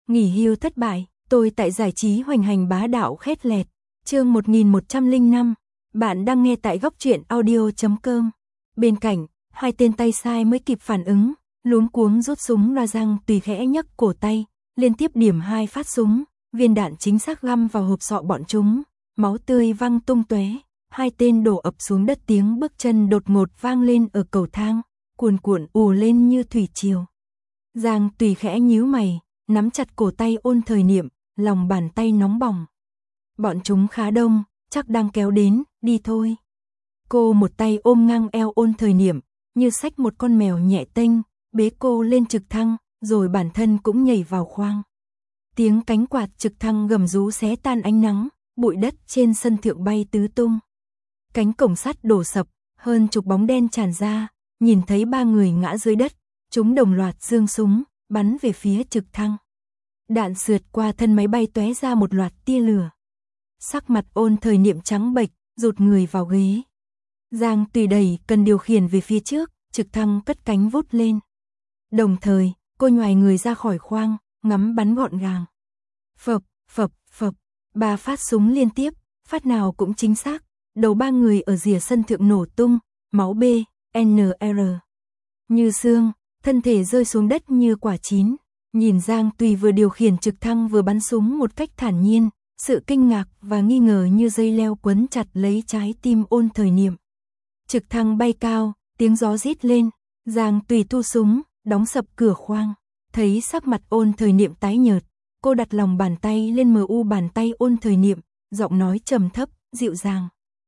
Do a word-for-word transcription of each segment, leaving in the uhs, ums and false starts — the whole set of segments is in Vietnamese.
Nghỉ hưu thất bại, tôi tại giải trí hoành hành bá đạo khét lẹt. Chương một nghìn một trăm lẻ năm. Bạn đang nghe tại góc truyện audio chấm com. Bên cạnh, hai tên tay sai mới kịp phản ứng, luống cuống rút súng ra răng tùy khẽ nhấc cổ tay, liên tiếp điểm hai phát súng, viên đạn chính xác găm vào hộp sọ bọn chúng, máu tươi văng tung tóe, hai tên đổ ập xuống đất, tiếng bước chân đột ngột vang lên ở cầu thang, cuồn cuộn ùa lên như thủy triều. Giang Tùy khẽ nhíu mày, nắm chặt cổ tay Ôn Thời Niệm, lòng bàn tay nóng bỏng. Bọn chúng khá đông, chắc đang kéo đến, đi thôi. Cô một tay ôm ngang eo Ôn Thời Niệm, như xách một con mèo nhẹ tênh, bế cô lên trực thăng, rồi bản thân cũng nhảy vào khoang. Tiếng cánh quạt trực thăng gầm rú xé tan ánh nắng, bụi đất trên sân thượng bay tứ tung. Cánh cổng sắt đổ sập, hơn chục bóng đen tràn ra, nhìn thấy ba người ngã dưới đất, chúng đồng loạt giương súng, bắn về phía trực thăng. Đạn sượt qua thân máy bay tóe ra một loạt tia lửa. Sắc mặt Ôn Thời Niệm trắng bệch, rụt người vào ghế. Giang Tùy đẩy cần điều khiển về phía trước, trực thăng cất cánh vút lên. Đồng thời, cô nhoài người ra khỏi khoang, ngắm bắn gọn gàng. Phập, phập, phập, ba phát súng liên tiếp, phát nào cũng chính xác. Đầu ba người ở rìa sân thượng nổ tung, máu B, N R. Như xương, thân thể rơi xuống đất như quả chín. Nhìn Giang Tùy vừa điều khiển trực thăng vừa bắn súng một cách thản nhiên, sự kinh ngạc và nghi ngờ như dây leo quấn chặt lấy trái tim Ôn Thời Niệm. Trực thăng bay cao, tiếng gió rít lên, Giang Tùy thu súng, đóng sập cửa khoang. Thấy sắc mặt Ôn Thời Niệm tái nhợt, cô đặt lòng bàn tay lên mờ u bàn tay Ôn Thời Niệm, giọng nói trầm thấp, dịu dàng.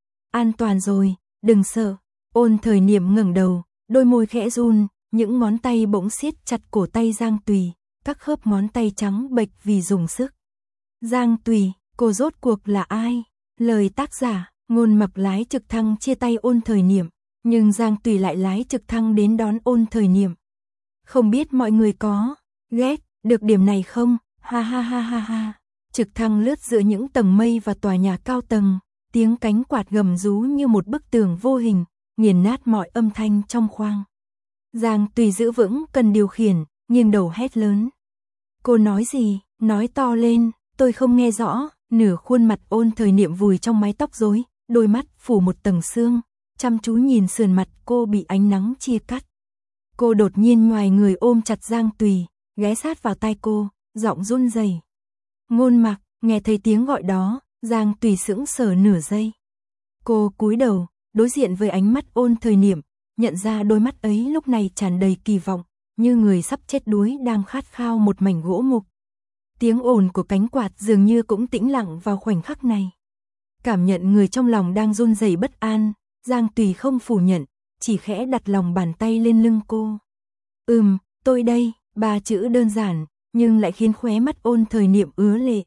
An toàn rồi, đừng sợ. Ôn Thời Niệm ngẩng đầu, đôi môi khẽ run, những ngón tay bỗng siết chặt cổ tay Giang Tùy, các khớp ngón tay trắng bệch vì dùng sức. Giang Tùy, cô rốt cuộc là ai? Lời tác giả, Ngôn Mặc lái trực thăng chia tay Ôn Thời Niệm, nhưng Giang Tùy lại lái trực thăng đến đón Ôn Thời Niệm. Không biết mọi người có ghét được điểm này không? Ha ha ha ha ha. Trực thăng lướt giữa những tầng mây và tòa nhà cao tầng, tiếng cánh quạt gầm rú như một bức tường vô hình, nghiền nát mọi âm thanh trong khoang. Giang Tùy giữ vững cần điều khiển, nghiêng đầu hét lớn. Cô nói gì? Nói to lên, tôi không nghe rõ. Nửa khuôn mặt Ôn Thời Niệm vùi trong mái tóc rối, đôi mắt phủ một tầng sương, chăm chú nhìn sườn mặt cô bị ánh nắng chia cắt. Cô đột nhiên nhoài người ôm chặt Giang Tùy, ghé sát vào tai cô, giọng run rẩy. Ngôn Mặc. Nghe thấy tiếng gọi đó, Giang Tùy sững sờ nửa giây. Cô cúi đầu, đối diện với ánh mắt Ôn Thời Niệm, nhận ra đôi mắt ấy lúc này tràn đầy kỳ vọng, như người sắp chết đuối đang khát khao một mảnh gỗ mục. Tiếng ồn của cánh quạt dường như cũng tĩnh lặng vào khoảnh khắc này. Cảm nhận người trong lòng đang run rẩy bất an, Giang Tùy không phủ nhận, chỉ khẽ đặt lòng bàn tay lên lưng cô. Ừm, tôi đây, ba chữ đơn giản, nhưng lại khiến khóe mắt Ôn Thời Niệm ứa lệ.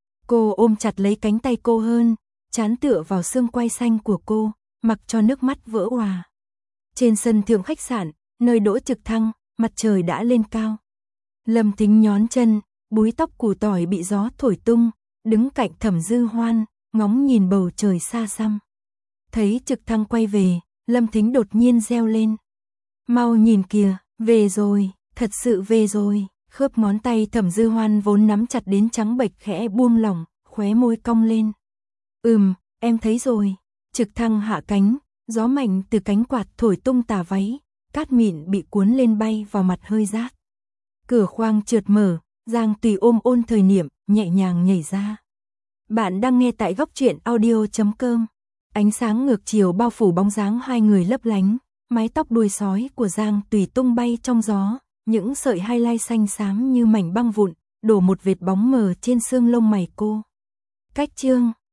Cô ôm chặt lấy cánh tay cô hơn, trán tựa vào xương quai xanh của cô, mặc cho nước mắt vỡ òa. Trên sân thượng khách sạn, nơi đỗ trực thăng, mặt trời đã lên cao. Lâm Thính nhón chân, búi tóc củ tỏi bị gió thổi tung, đứng cạnh Thẩm Dư Hoan, ngóng nhìn bầu trời xa xăm. Thấy trực thăng quay về, Lâm Thính đột nhiên reo lên. Mau nhìn kìa, về rồi, thật sự về rồi. Khớp ngón tay Thẩm Dư Hoan vốn nắm chặt đến trắng bệch khẽ buông lỏng, khóe môi cong lên. Ừm, em thấy rồi. Trực thăng hạ cánh, gió mạnh từ cánh quạt thổi tung tà váy, cát mịn bị cuốn lên bay vào mặt hơi rát. Cửa khoang trượt mở, Giang Tùy ôm Ôn Thời Niệm, nhẹ nhàng nhảy ra. Bạn đang nghe tại góc truyện audio chấm com. Ánh sáng ngược chiều bao phủ bóng dáng hai người lấp lánh, mái tóc đuôi sói của Giang Tùy tung bay trong gió, những sợi highlight xanh xám như mảnh băng vụn, đổ một vệt bóng mờ trên xương lông mày cô. Cách chương